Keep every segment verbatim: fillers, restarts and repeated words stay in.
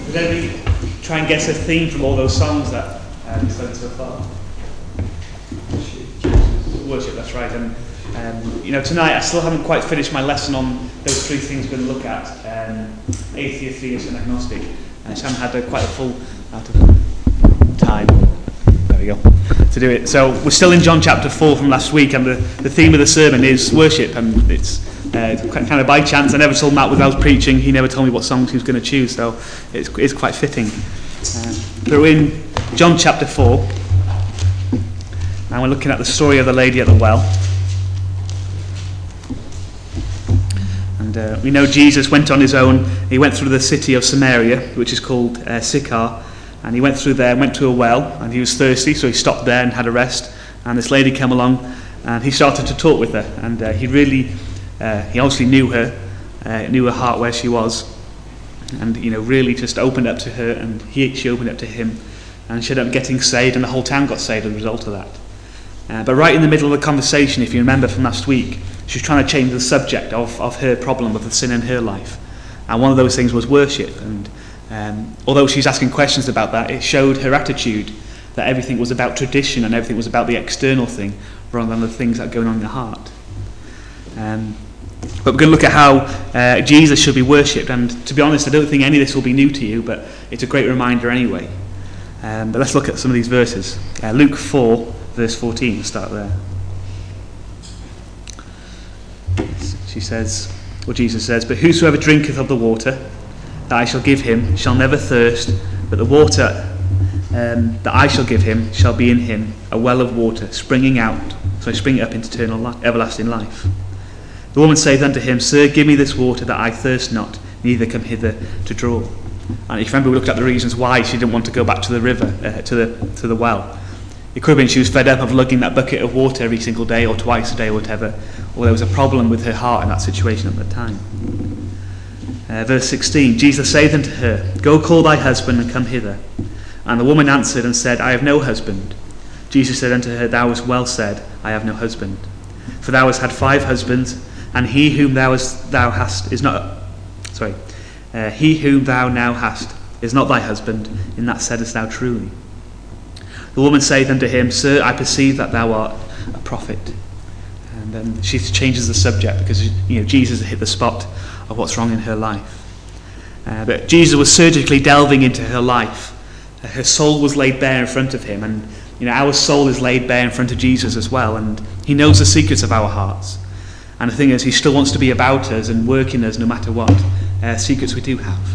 Did anybody try and guess a theme from all those songs that uh, we've studied so far? Worship, that's right. And um, you know, tonight I still haven't quite finished my lesson on those three things we're going to look at: um, atheist, theist, and agnostic. And I just haven't had a, quite a full amount of time. There we go. To do it. So we're still in John chapter four from last week, and the, the theme of the sermon is worship. And it's uh, kind of by chance. I never told Matt when I was preaching. He never told me what songs he was going to choose, so it's, it's quite fitting. Uh, but we're in John chapter four. And we're looking at the story of the lady at the well. And uh, we know Jesus went on his own. He went through the city of Samaria, which is called uh, Sychar. And he went through there, went to a well, and he was thirsty, so he stopped there and had a rest. And this lady came along, and he started to talk with her. And uh, he really, uh, he obviously knew her, uh, knew her heart where she was. And, you know, really just opened up to her, and he, she opened up to him. And she ended up getting saved, and the whole town got saved as a result of that. Uh, but right in the middle of the conversation, if you remember from last week, she was trying to change the subject of, of her problem with the sin in her life. And one of those things was worship. And um, although she's asking questions about that, it showed her attitude that everything was about tradition and everything was about the external thing rather than the things that are going on in the heart. Um, but we're going to look at how uh, Jesus should be worshipped. And to be honest, I don't think any of this will be new to you, but it's a great reminder anyway. Um, but let's look at some of these verses. Uh, Luke four. Verse fourteen, start there. She says, or Jesus says, "But whosoever drinketh of the water that I shall give him shall never thirst, but the water um, that I shall give him shall be in him a well of water springing out, so springing up into eternal life, everlasting life. The woman saith unto him, Sir, give me this water that I thirst not, neither come hither to draw." And if you remember, we looked at the reasons why she didn't want to go back to the river, uh, to the to the well. It could have been she was fed up of lugging that bucket of water every single day or twice a day or whatever, or there was a problem with her heart in that situation at the time. Uh, verse sixteen, Jesus saith unto her, Go call thy husband and come hither. And the woman answered and said, I have no husband. Jesus said unto her, Thou hast well said, I have no husband. For thou hast had five husbands, and he whom thou hast, thou hast is not, sorry, uh, he whom thou now hast is not thy husband, in that saidest thou truly. The woman saith unto him, Sir, I perceive that thou art a prophet. And then she changes the subject because, you know, Jesus hit the spot of what's wrong in her life. Uh, but Jesus was surgically delving into her life. Uh, her soul was laid bare in front of him, and you know our soul is laid bare in front of Jesus as well. And he knows the secrets of our hearts. And the thing is, he still wants to be about us and work in us no matter what uh, secrets we do have.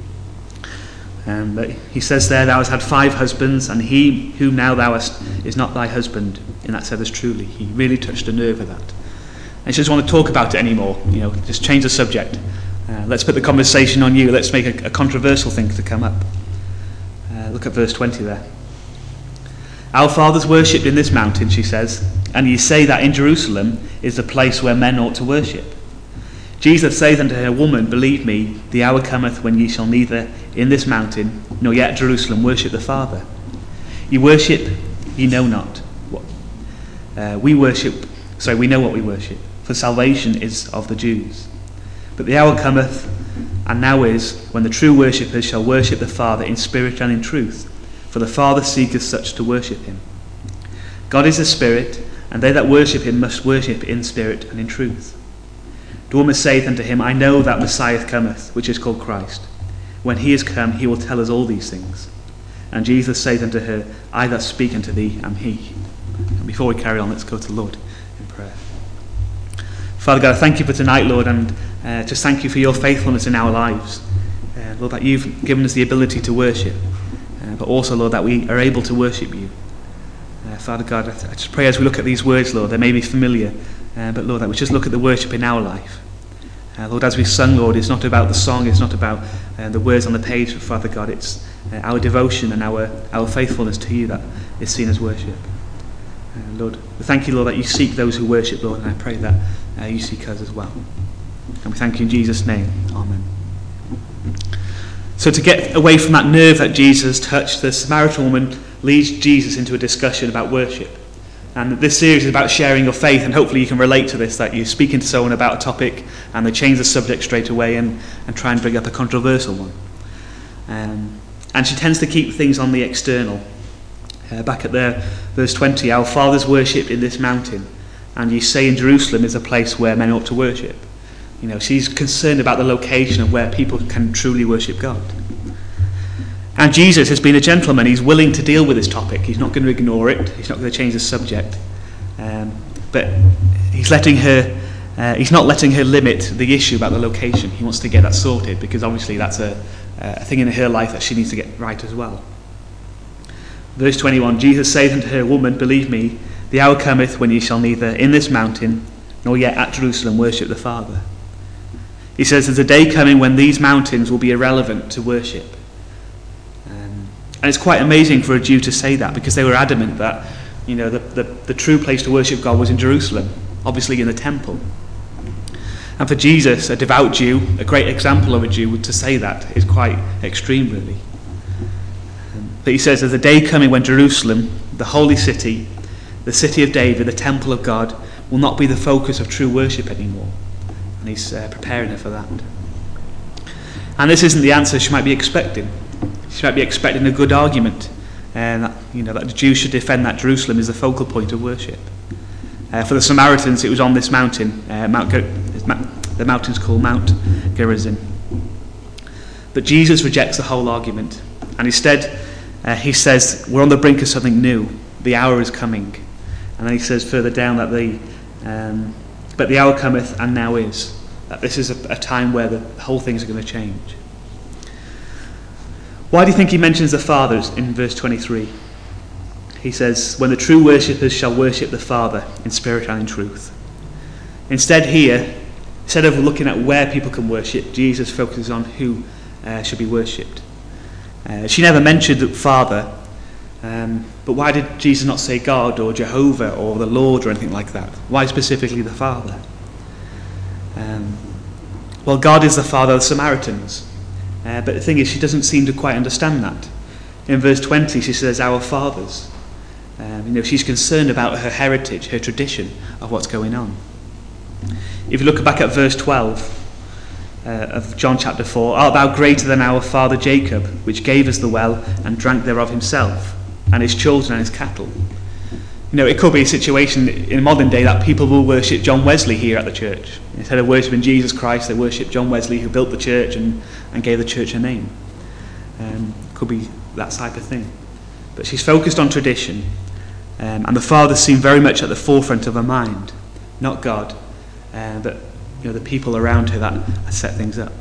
Um, but he says there, Thou hast had five husbands, and he whom now thou hast is not thy husband. And that said as truly. He really touched a nerve with that. And she doesn't want to talk about it anymore. You know, just change the subject. Uh, let's put the conversation on you. Let's make a, a controversial thing to come up. Uh, look at verse twenty there. Our fathers worshipped in this mountain, she says, and ye say that in Jerusalem is the place where men ought to worship. Jesus saith unto her, Woman, believe me, the hour cometh when ye shall neither in this mountain nor yet at Jerusalem worship the Father. Ye worship, ye know not what. Uh, we worship, sorry, we know what we worship, for salvation is of the Jews. But the hour cometh, and now is, when the true worshippers shall worship the Father in spirit and in truth, for the Father seeketh such to worship him. God is a spirit, and they that worship him must worship in spirit and in truth. The woman saith unto him, I know that Messiah cometh, which is called Christ. When he is come, he will tell us all these things. And Jesus saith unto her, I that speak unto thee am he. And before we carry on, let's go to the Lord in prayer. Father God, I thank you for tonight, Lord, and uh, just thank you for your faithfulness in our lives. Uh, Lord, that you've given us the ability to worship, uh, but also, Lord, that we are able to worship you. Uh, Father God, I, I just pray as we look at these words, Lord, they may be familiar, Uh, but Lord, that we just look at the worship in our life. Uh, Lord, as we sung, Lord, it's not about the song, it's not about uh, the words on the page, but Father God, it's uh, our devotion and our, our faithfulness to you that is seen as worship. Uh, Lord, we thank you, Lord, that you seek those who worship, Lord, and I pray that uh, you seek us as well. And we thank you in Jesus' name. Amen. So to get away from that nerve that Jesus touched, the Samaritan woman leads Jesus into a discussion about worship. And this series is about sharing your faith, and hopefully you can relate to this, that you're speaking to someone about a topic and they change the subject straight away and, and try and bring up a controversial one. Um, and she tends to keep things on the external. Uh, back at there, verse twenty, our fathers worshipped in this mountain, and ye say in Jerusalem is a place where men ought to worship. You know, she's concerned about the location of where people can truly worship God. And Jesus has been a gentleman. He's willing to deal with this topic. He's not going to ignore it. He's not going to change the subject. Um, but he's letting her, uh, he's not letting her limit the issue about the location. He wants to get that sorted, because obviously that's a, a thing in her life that she needs to get right as well. Verse twenty-one, Jesus saith unto her, Woman, believe me, the hour cometh when ye shall neither in this mountain nor yet at Jerusalem worship the Father. He says there's a day coming when these mountains will be irrelevant to worship. Um, and it's quite amazing for a Jew to say that, because they were adamant that, you know, the, the, the true place to worship God was in Jerusalem, obviously in the temple. And for Jesus, a devout Jew, a great example of a Jew, to say that is quite extreme, really. Um, but he says there's a day coming when Jerusalem, the holy city, the city of David, the temple of God, will not be the focus of true worship anymore. And he's uh, preparing her for that. And this isn't the answer she might be expecting. She might be expecting a good argument, and that, you know, that the Jews should defend that Jerusalem is the focal point of worship. Uh, for the Samaritans, it was on this mountain, uh, Mount Ger- the mountain's called Mount Gerizim. But Jesus rejects the whole argument, and instead uh, he says we're on the brink of something new. The hour is coming. And then he says further down that the um, but the hour cometh and now is. That this is a, a time where the whole things are going to change. Why do you think he mentions the fathers in verse twenty-three? He says, when the true worshippers shall worship the Father in spirit and in truth. Instead here, instead of looking at where people can worship, Jesus focuses on who uh, should be worshipped. Uh, she never mentioned the Father, um, but why did Jesus not say God or Jehovah or the Lord or anything like that? Why specifically the Father? Um, well, God is the Father of the Samaritans. Uh, but the thing is, she doesn't seem to quite understand that. In verse twenty, she says, our fathers. Um, you know, she's concerned about her heritage, her tradition of what's going on. If you look back at verse twelve uh, of John chapter four, art thou greater than our father Jacob, which gave us the well and drank thereof himself, and his children and his cattle? You know, it could be a situation in modern day that people will worship John Wesley here at the church. Instead of worshipping Jesus Christ, they worship John Wesley, who built the church and, and gave the church a name. Um, could be that type of thing. But she's focused on tradition, um, and the fathers seem very much at the forefront of her mind, not God, uh, but you know, the people around her that set things up.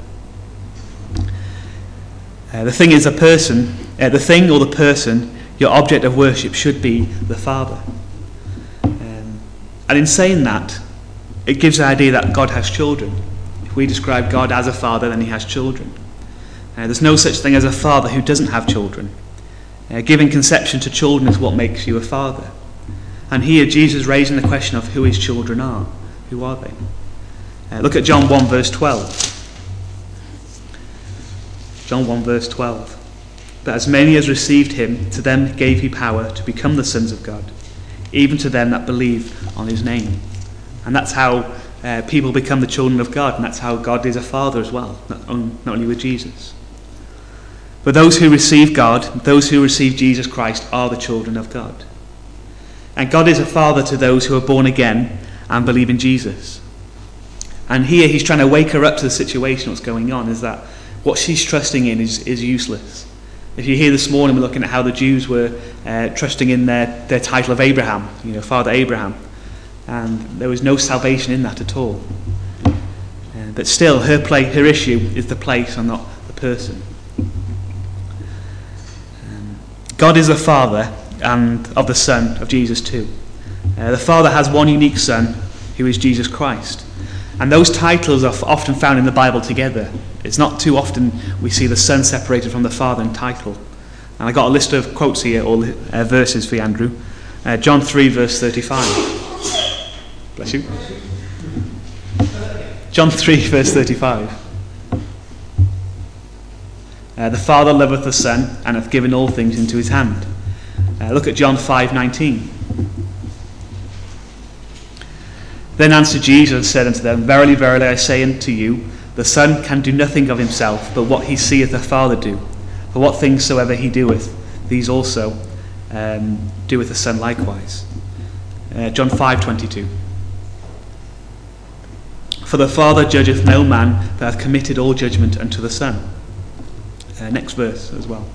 Uh, the thing is, a person, uh, the thing or the person, your object of worship should be the Father. Um, and in saying that, it gives the idea that God has children. If we describe God as a father, then he has children. Uh, there's no such thing as a father who doesn't have children. Uh, giving conception to children is what makes you a father. And here Jesus is raising the question of who his children are. Who are they? Uh, look at John one verse twelve. John one verse twelve. But as many as received him, to them gave he power to become the sons of God, even to them that believe on his name. And that's how uh, people become the children of God, and that's how God is a father as well, not, on, not only with Jesus. But those who receive God, those who receive Jesus Christ, are the children of God. And God is a father to those who are born again and believe in Jesus. And here he's trying to wake her up to the situation, what's going on, is that what she's trusting in is, is useless. If you hear this morning, we're looking at how the Jews were uh, trusting in their, their title of Abraham, you know, Father Abraham. And there was no salvation in that at all. Uh, but still, her, play, her issue is the place and not the person. Um, God is the Father and of the Son of Jesus too. Uh, the Father has one unique Son, who is Jesus Christ. And those titles are often found in the Bible together. It's not too often we see the Son separated from the Father in title. And I got a list of quotes here, or uh, verses for you, Andrew. Uh, John three, verse thirty-five. Bless you. John three, verse thirty-five. Uh, the Father loveth the Son, and hath given all things into his hand. Uh, look at John five, nineteen. Then answered Jesus and said unto them, Verily, verily, I say unto you, the Son can do nothing of himself, but what he seeth the Father do. For what things soever he doeth, these also um, doeth the Son likewise. Uh, John five twenty-two. For the Father judgeth no man, but hath committed all judgment unto the Son. Uh, next verse as well.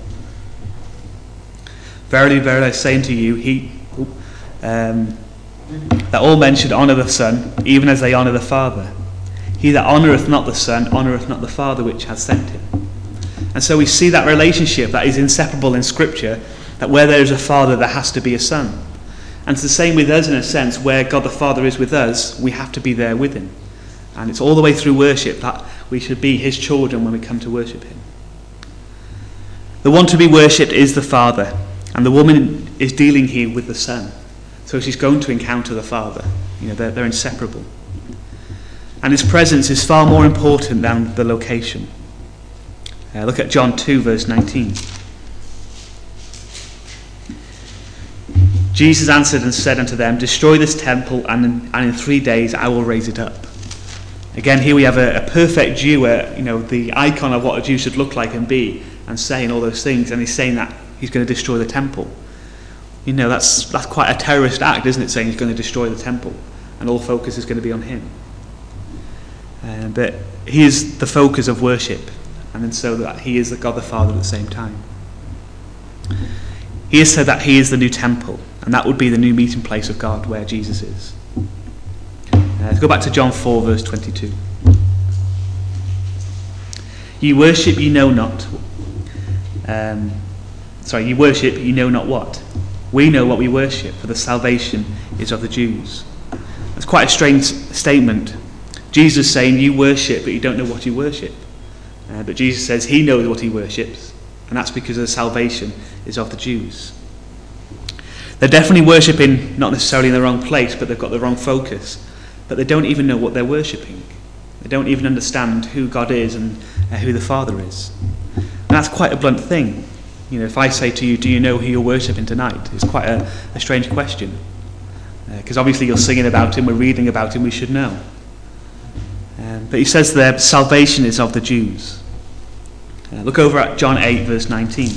Verily, verily, I say unto you, he, um, that all men should honour the Son, even as they honour the Father. He that honoureth not the Son, honoureth not the Father which hath sent him. And so we see that relationship that is inseparable in Scripture, that where there is a Father, there has to be a Son. And it's the same with us in a sense, where God the Father is with us, we have to be there with him. And it's all the way through worship that we should be his children when we come to worship him. The one to be worshipped is the Father, and the woman is dealing here with the Son. So she's going to encounter the Father. You know, they're, they're inseparable. And his presence is far more important than the location. Uh, look at John two, verse nineteen. Jesus answered and said unto them, destroy this temple, and in, and in three days I will raise it up. Again, here we have a, a perfect Jew, uh, you know, the icon of what a Jew should look like and be, and saying all those things, and he's saying that he's going to destroy the temple. You know, that's that's quite a terrorist act, isn't it, saying he's going to destroy the temple, and all focus is going to be on him. Uh, but he is the focus of worship, and then so that he is the God the Father at the same time. He has said that he is the new temple, and that would be the new meeting place of God where Jesus is. Uh, let's go back to John four, verse twenty-two. Ye worship, ye know not. Um, sorry, ye worship, ye know not what. We know what we worship, for the salvation is of the Jews. That's quite a strange statement. Jesus is saying you worship, but you don't know what you worship. Uh, but Jesus says he knows what he worships, and that's because the salvation is of the Jews. They're definitely worshipping, not necessarily in the wrong place, but they've got the wrong focus. But they don't even know what they're worshipping. They don't even understand who God is and uh, who the Father is. And that's quite a blunt thing. You know, if I say to you, do you know who you're worshipping tonight? It's quite a, a strange question. Because uh, obviously you're singing about him, we're reading about him, we should know. Um, but he says there, salvation is of the Jews. Uh, look over at John eight, verse nineteen.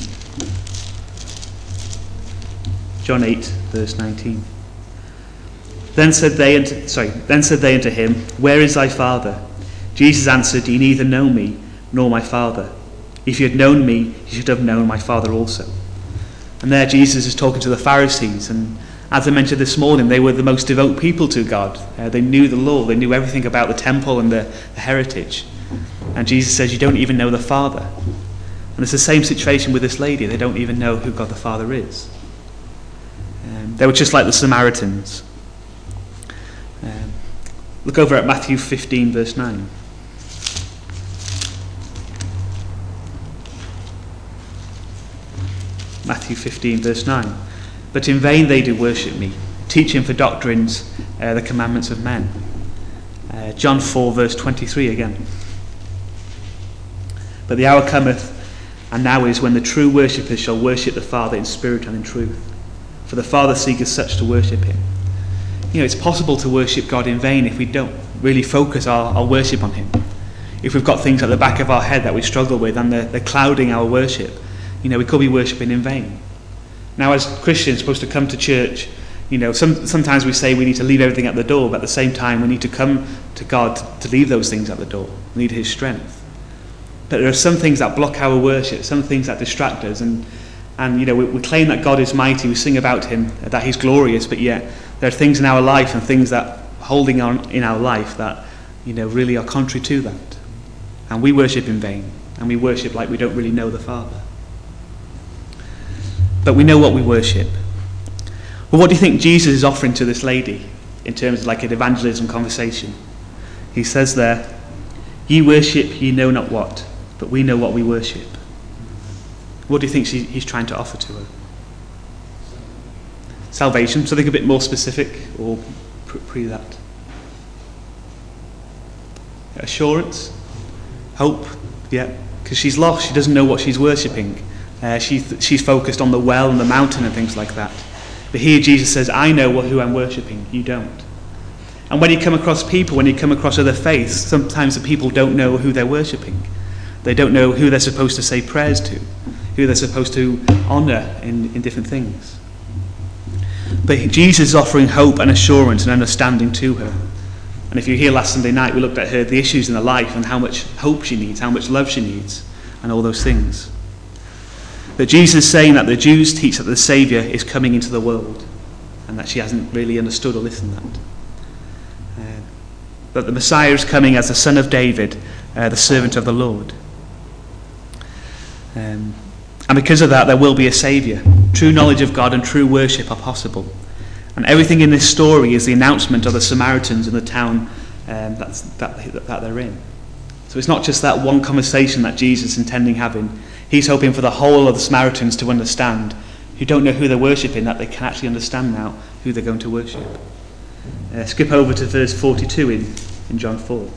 John eight, verse nineteen. Then said they unto, sorry, then said they unto him, where is thy Father? Jesus answered, ye neither know me, nor my Father. If you had known me, you should have known my Father also. And there Jesus is talking to the Pharisees, and as I mentioned this morning, they were the most devout people to God. Uh, they knew the law, they knew everything about the temple and the, the heritage. And Jesus says, you don't even know the Father. And it's the same situation with this lady. They don't even know who God the Father is. Um, they were just like the Samaritans. Um, look over at Matthew fifteen, verse nine. Matthew fifteen, verse nine. But in vain they do worship me, teaching for doctrines uh, the commandments of men. Uh, John four, verse twenty-three again. But the hour cometh, and now is, when the true worshippers shall worship the Father in spirit and in truth. For the Father seeketh such to worship him. You know, it's possible to worship God in vain if we don't really focus our, our worship on him. If we've got things at the back of our head that we struggle with and they're, they're clouding our worship, you know, we could be worshipping in vain. Now, as Christians supposed to come to church, you know, some, sometimes we say we need to leave everything at the door, but at the same time we need to come to God to leave those things at the door. We need his strength. But there are some things that block our worship, some things that distract us, and, and you know, we, we claim that God is mighty, we sing about him, that he's glorious, but yet there are things in our life and things that are holding on in our life that, you know, really are contrary to that. And we worship in vain, and we worship like we don't really know the Father. But we know what we worship. Well, what do you think Jesus is offering to this lady in terms of like an evangelism conversation? He says there, ye worship, ye know not what, but we know what we worship. What do you think she, he's trying to offer to her? Salvation, something a bit more specific, or pre that? Assurance? Hope? Yeah, because she's lost, she doesn't know what she's worshipping. Uh, she th- she's focused on the well and the mountain and things like that. But here Jesus says, I know what, who I'm worshipping, you don't. And when you come across people, when you come across other faiths, sometimes the people don't know who they're worshipping. They don't know who they're supposed to say prayers to. who they're supposed to honour in, in different things. But Jesus is offering hope and assurance and understanding to her. And if you were here last Sunday night, we looked at her, the issues in her life and how much hope she needs, how much love she needs, and all those things. But Jesus is saying that the Jews teach that the Saviour is coming into the world, and that she hasn't really understood or listened to that. Uh, that the Messiah is coming as the Son of David, uh, the servant of the Lord. Um, and because of that, there will be a Saviour. True knowledge of God and true worship are possible. And everything in this story is the announcement of the Samaritans in the town um, that's, that, that they're in. So it's not just that one conversation that Jesus is intending having. He's hoping for the whole of the Samaritans to understand, who don't know who they're worshipping, that they can actually understand now who they're going to worship. Uh, skip over to verse forty-two in, in John four.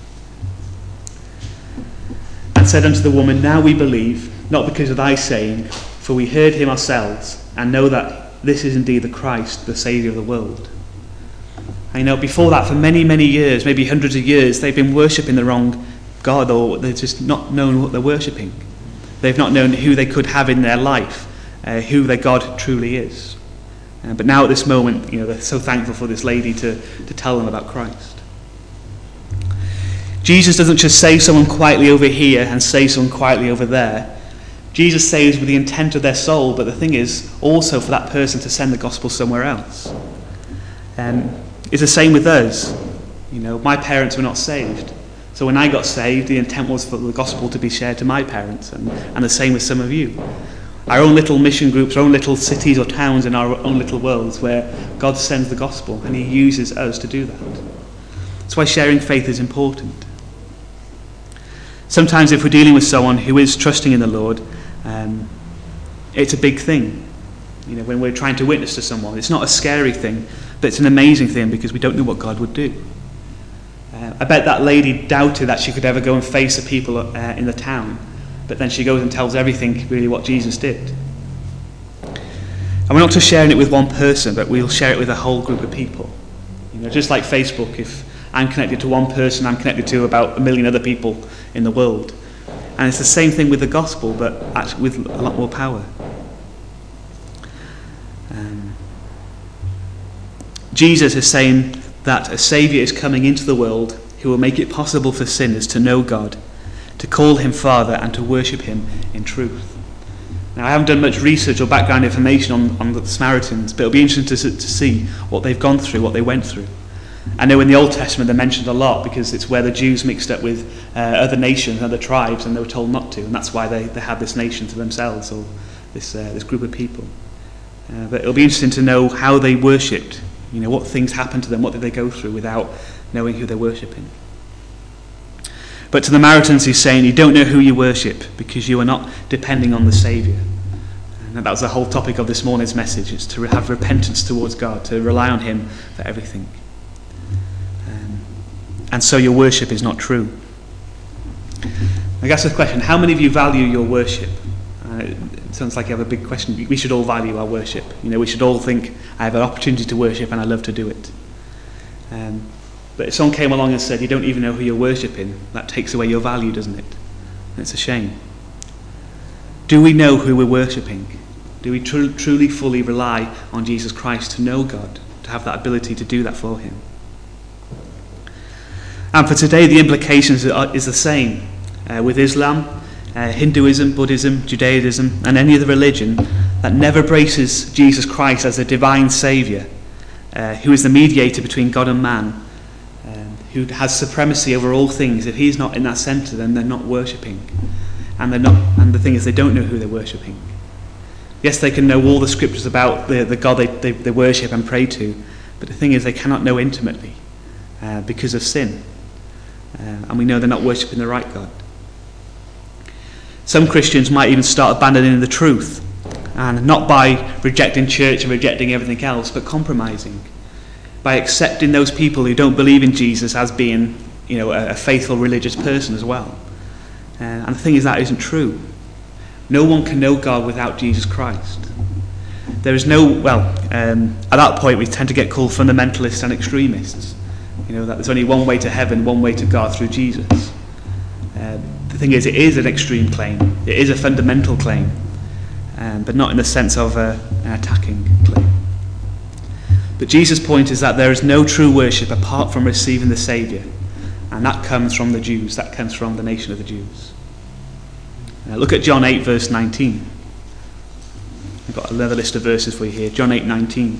And said unto the woman, Now we believe, not because of thy saying, for we heard him ourselves, and know that this is indeed the Christ, the Saviour of the world. And you know, before that, for many, many years, maybe hundreds of years, they've been worshipping the wrong God, or they've just not known what they're worshipping. They've not known who they could have in their life, uh, who their God truly is. Uh, but now at this moment, you know, they're so thankful for this lady to, to tell them about Christ. Jesus doesn't just save someone quietly over here and save someone quietly over there. Jesus saves with the intent of their soul, but the thing is also for that person to send the gospel somewhere else. Um, it's the same with us. You know, my parents were not saved. So when I got saved, the intent was for the gospel to be shared to my parents, and, and the same with some of you. Our own little mission groups, our own little cities or towns in our own little worlds where God sends the gospel and he uses us to do that. That's why sharing faith is important. Sometimes if we're dealing with someone who is trusting in the Lord, um, it's a big thing. You know, when we're trying to witness to someone, it's not a scary thing, but it's an amazing thing because we don't know what God would do. Uh, I bet that lady doubted that she could ever go and face the people uh, in the town, but then she goes and tells everything really what Jesus did. And we're not just sharing it with one person, but we'll share it with a whole group of people. You know, just like Facebook, if I'm connected to one person, I'm connected to about a million other people in the world. And it's the same thing with the gospel, but actually with a lot more power. Um, Jesus is saying that a Saviour is coming into the world who will make it possible for sinners to know God, to call him Father, and to worship him in truth. Now, I haven't done much research or background information on, on the Samaritans, but it'll be interesting to, to see what they've gone through, what they went through. I know in the Old Testament they're mentioned a lot because it's where the Jews mixed up with uh, other nations, other tribes, and they were told not to, and that's why they, they had this nation to themselves, or this uh, this group of people. Uh, but it'll be interesting to know how they worshipped, you know, what things happened to them, what did they go through without knowing who they're worshipping. But to the Samaritans he's saying, you don't know who you worship because you are not depending on the Saviour. And that was the whole topic of this morning's message, is to have repentance towards God, to rely on him for everything. And so your worship is not true. I guess the question, how many of you value your worship? Uh, it sounds like you have a big question. We should all value our worship. You know, we should all think, I have an opportunity to worship and I love to do it. Um, but if someone came along and said, you don't even know who you're worshipping, that takes away your value, doesn't it? And it's a shame. Do we know who we're worshipping? Do we tr- truly, fully rely on Jesus Christ to know God, to have that ability to do that for him? And for today, the implications are, is the same. Uh, with Islam, uh, Hinduism, Buddhism, Judaism, and any other religion that never embraces Jesus Christ as a divine Saviour, uh, who is the mediator between God and man, um, who has supremacy over all things. If he's not in that centre, then they're not worshipping. And they're not. And the thing is, they don't know who they're worshipping. Yes, they can know all the scriptures about the, the God they, they, they worship and pray to, but the thing is, they cannot know intimately uh, because of sin. Uh, and we know they're not worshipping the right God. Some Christians might even start abandoning the truth, and not by rejecting church and rejecting everything else, but compromising, by accepting those people who don't believe in Jesus as being, you know, a, a faithful religious person as well. Uh, and the thing is, that isn't true. No one can know God without Jesus Christ. There is no, well, um, at that point we tend to get called fundamentalists and extremists. You know, that there's only one way to heaven, one way to God, through Jesus. Uh, the thing is, it is an extreme claim. It is a fundamental claim. um, but not in the sense of uh, an attacking claim. But Jesus' point is that there is no true worship apart from receiving the Saviour, and that comes from the Jews, that comes from the nation of the Jews. Now look at John eight verse nineteen. I've got another list of verses for you here. John eight nineteen.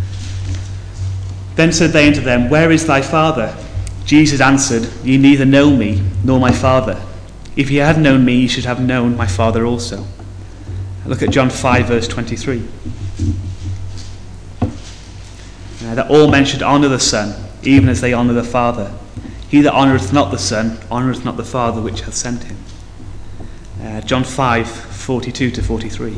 Then said they unto them, Where is thy Father? Jesus answered, Ye neither know me, nor my Father. If ye had known me, ye should have known my Father also. Look at John five verse twenty-three. Uh, that all men should honour the Son, even as they honour the Father. He that honoureth not the Son, honoureth not the Father which hath sent him. Uh, John five forty-two to forty-three.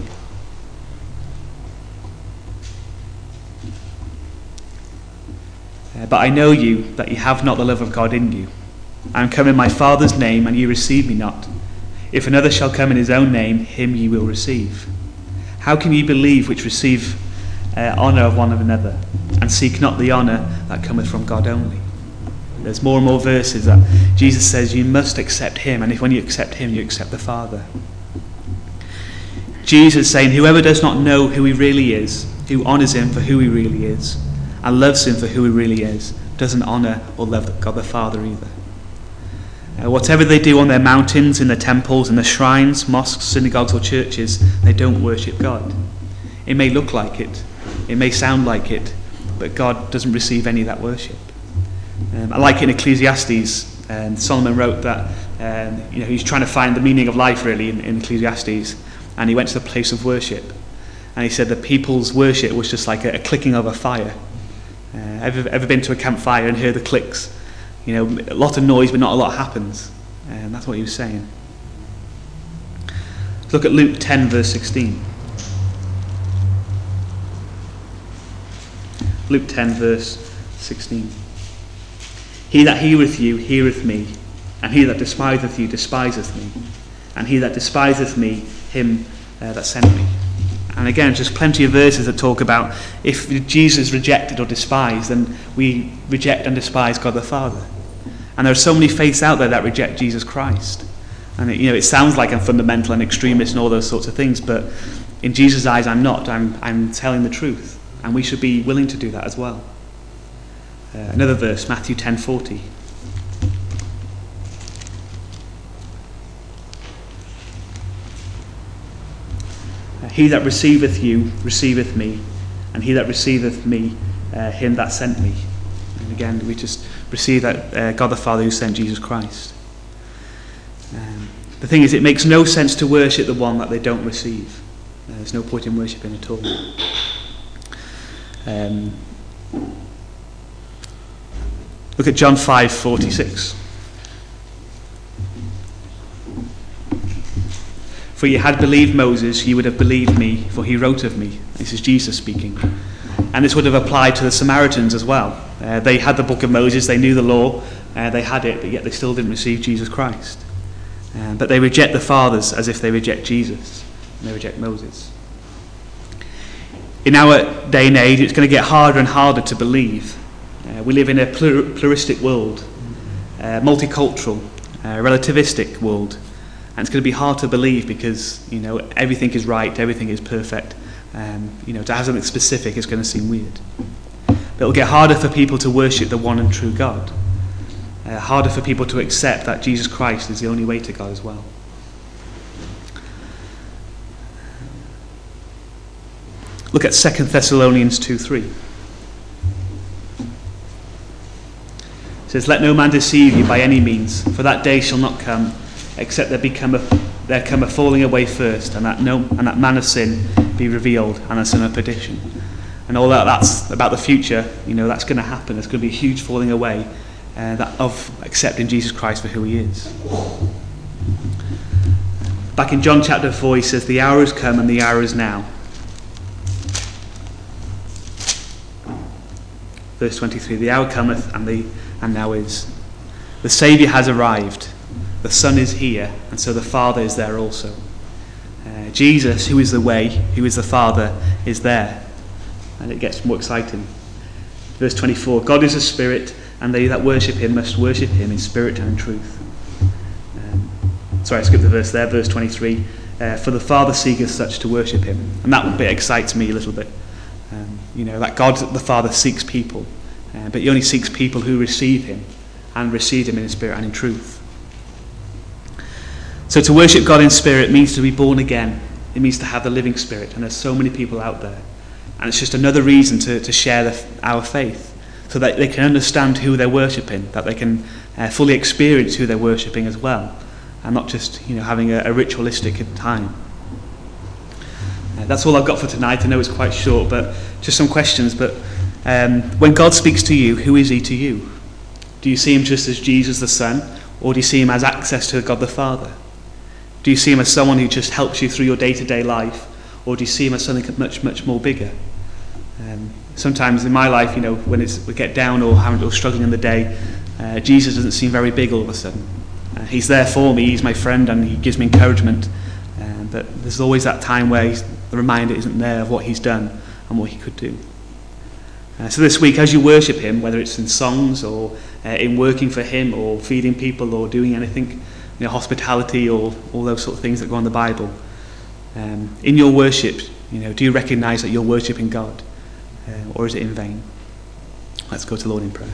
Uh, but I know you, that ye have not the love of God in you. I am come in my Father's name, and ye receive me not. If another shall come in his own name, him ye will receive. How can ye believe which receive uh, honour of one of another, and seek not the honour that cometh from God only? There's more and more verses that Jesus says you must accept him, and if when you accept him, you accept the Father. Jesus is saying whoever does not know who he really is, who honours him for who he really is, and loves him for who he really is, doesn't honour or love God the Father either. Uh, whatever they do on their mountains, in the temples, in the shrines, mosques, synagogues or churches, they don't worship God. It may look like it, it may sound like it, but God doesn't receive any of that worship. Um, I like in Ecclesiastes, um, Solomon wrote that um, you know he's trying to find the meaning of life really in, in Ecclesiastes, and he went to the place of worship, and he said the people's worship was just like a, a clicking of a fire. Uh, ever, ever been to a campfire and heard the clicks? You know, a lot of noise, but not a lot happens. And that's what he was saying. Let's look at Luke ten, verse sixteen. Luke ten, verse sixteen. He that heareth you heareth me, and he that despiseth you despiseth me, and he that despiseth me, him uh, that sent me. And again, just plenty of verses that talk about if Jesus is rejected or despised, then we reject and despise God the Father. And there are so many faiths out there that reject Jesus Christ. And it, you know, it sounds like I'm fundamental and extremist and all those sorts of things, but in Jesus' eyes, I'm not. I'm, I'm telling the truth, and we should be willing to do that as well. Uh, another verse, Matthew ten forty. He that receiveth you receiveth me, and he that receiveth me, uh, him that sent me. And again, we just receive that uh, God the Father who sent Jesus Christ. Um, the thing is, it makes no sense to worship the one that they don't receive. Uh, there's no point in worshipping at all. Um, look at John five forty-six. For ye had believed Moses, ye would have believed me, for he wrote of me. This is Jesus speaking. And this would have applied to the Samaritans as well. Uh, they had the book of Moses, they knew the law, uh, they had it, but yet they still didn't receive Jesus Christ. Uh, but they reject the fathers as if they reject Jesus, and they reject Moses. In our day and age, it's going to get harder and harder to believe. Uh, we live in a plur- pluralistic world, uh, multicultural, uh, relativistic world. And it's going to be hard to believe because, you know, everything is right, everything is perfect. Um, you know, to have something specific is going to seem weird. But it'll get harder for people to worship the one and true God. Uh, harder for people to accept that Jesus Christ is the only way to God as well. Look at Second Thessalonians two three. It says, Let no man deceive you by any means, for that day shall not come, except there become a there come a falling away first, and that no and that man of sin be revealed, and a son of perdition. And all that that's about the future, you know, that's going to happen. There's going to be a huge falling away uh, that of accepting Jesus Christ for who he is. Back in John chapter four, he says, The hour is come and the hour is now. Verse twenty-three, The hour cometh and the and now is. The Saviour has arrived. The Son is here, and so the Father is there also. Uh, Jesus, who is the way, who is the Father, is there. And it gets more exciting. Verse twenty-four, God is a spirit, and they that worship him must worship him in spirit and in truth. Um, sorry, I skipped the verse there. Verse twenty-three, uh, for the Father seeketh such to worship him. And that bit excites me a little bit. Um, you know, that God the Father seeks people, uh, but he only seeks people who receive him and receive him in spirit and in truth. So to worship God in spirit means to be born again. It means to have the living spirit, and there's so many people out there. And it's just another reason to, to share the, our faith, so that they can understand who they're worshipping, that they can uh, fully experience who they're worshipping as well, and not just, you know, having a, a ritualistic time. Uh, that's all I've got for tonight. I know it's quite short, but just some questions. But um, when God speaks to you, who is he to you? Do you see him just as Jesus the Son, or do you see him as access to God the Father? Do you see him as someone who just helps you through your day-to-day life, or do you see him as something much, much more bigger? Um, sometimes in my life, you know, when it's, we get down or, having, or struggling in the day, uh, Jesus doesn't seem very big all of a sudden. Uh, he's there for me, he's my friend, and he gives me encouragement. Uh, but there's always that time where he's, the reminder isn't there of what he's done and what he could do. Uh, so this week, as you worship him, whether it's in songs or uh, in working for him or feeding people or doing anything, you know, hospitality or all those sort of things that go on the Bible, um, in your worship, you know, do you recognise that you're worshipping God, uh, or is it in vain? Let's go to the Lord in prayer.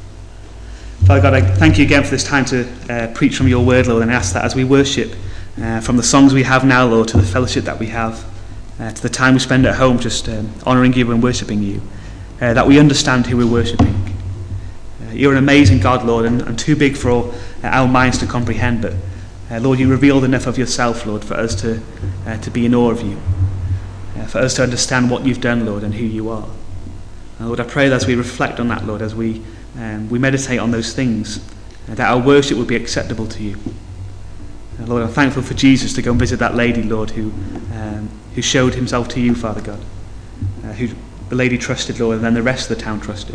Father God, I thank you again for this time to uh, preach from your word, Lord, and I ask that as we worship, uh, from the songs we have now, Lord, to the fellowship that we have, uh, to the time we spend at home just um, honouring you and worshipping you, uh, that we understand who we're worshipping. Uh, you're an amazing God, Lord, and, and too big for all, uh, our minds to comprehend, but uh, Lord, you revealed enough of yourself, Lord, for us to, uh, to be in awe of you, uh, for us to understand what you've done, Lord, and who you are. And Lord, I pray that as we reflect on that, Lord, as we um, we meditate on those things, uh, that our worship will be acceptable to you. Uh, Lord, I'm thankful for Jesus to go and visit that lady, Lord, who um, who showed himself to you, Father God, uh, who the lady trusted, Lord, and then the rest of the town trusted.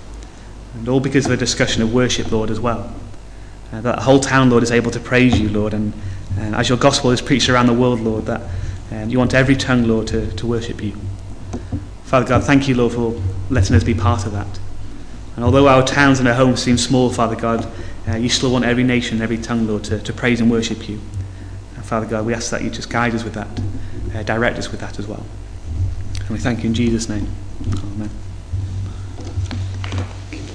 And all because of a discussion of worship, Lord, as well. Uh, that the whole town, Lord, is able to praise you, Lord, and, and as your gospel is preached around the world, Lord, that um, you want every tongue, Lord, to, to worship you. Father God, thank you, Lord, for letting us be part of that. And although our towns and our homes seem small, Father God, uh, you still want every nation, every tongue, Lord, to, to praise and worship you. And Father God, we ask that you just guide us with that, uh, direct us with that as well. And we thank you in Jesus' name. Amen.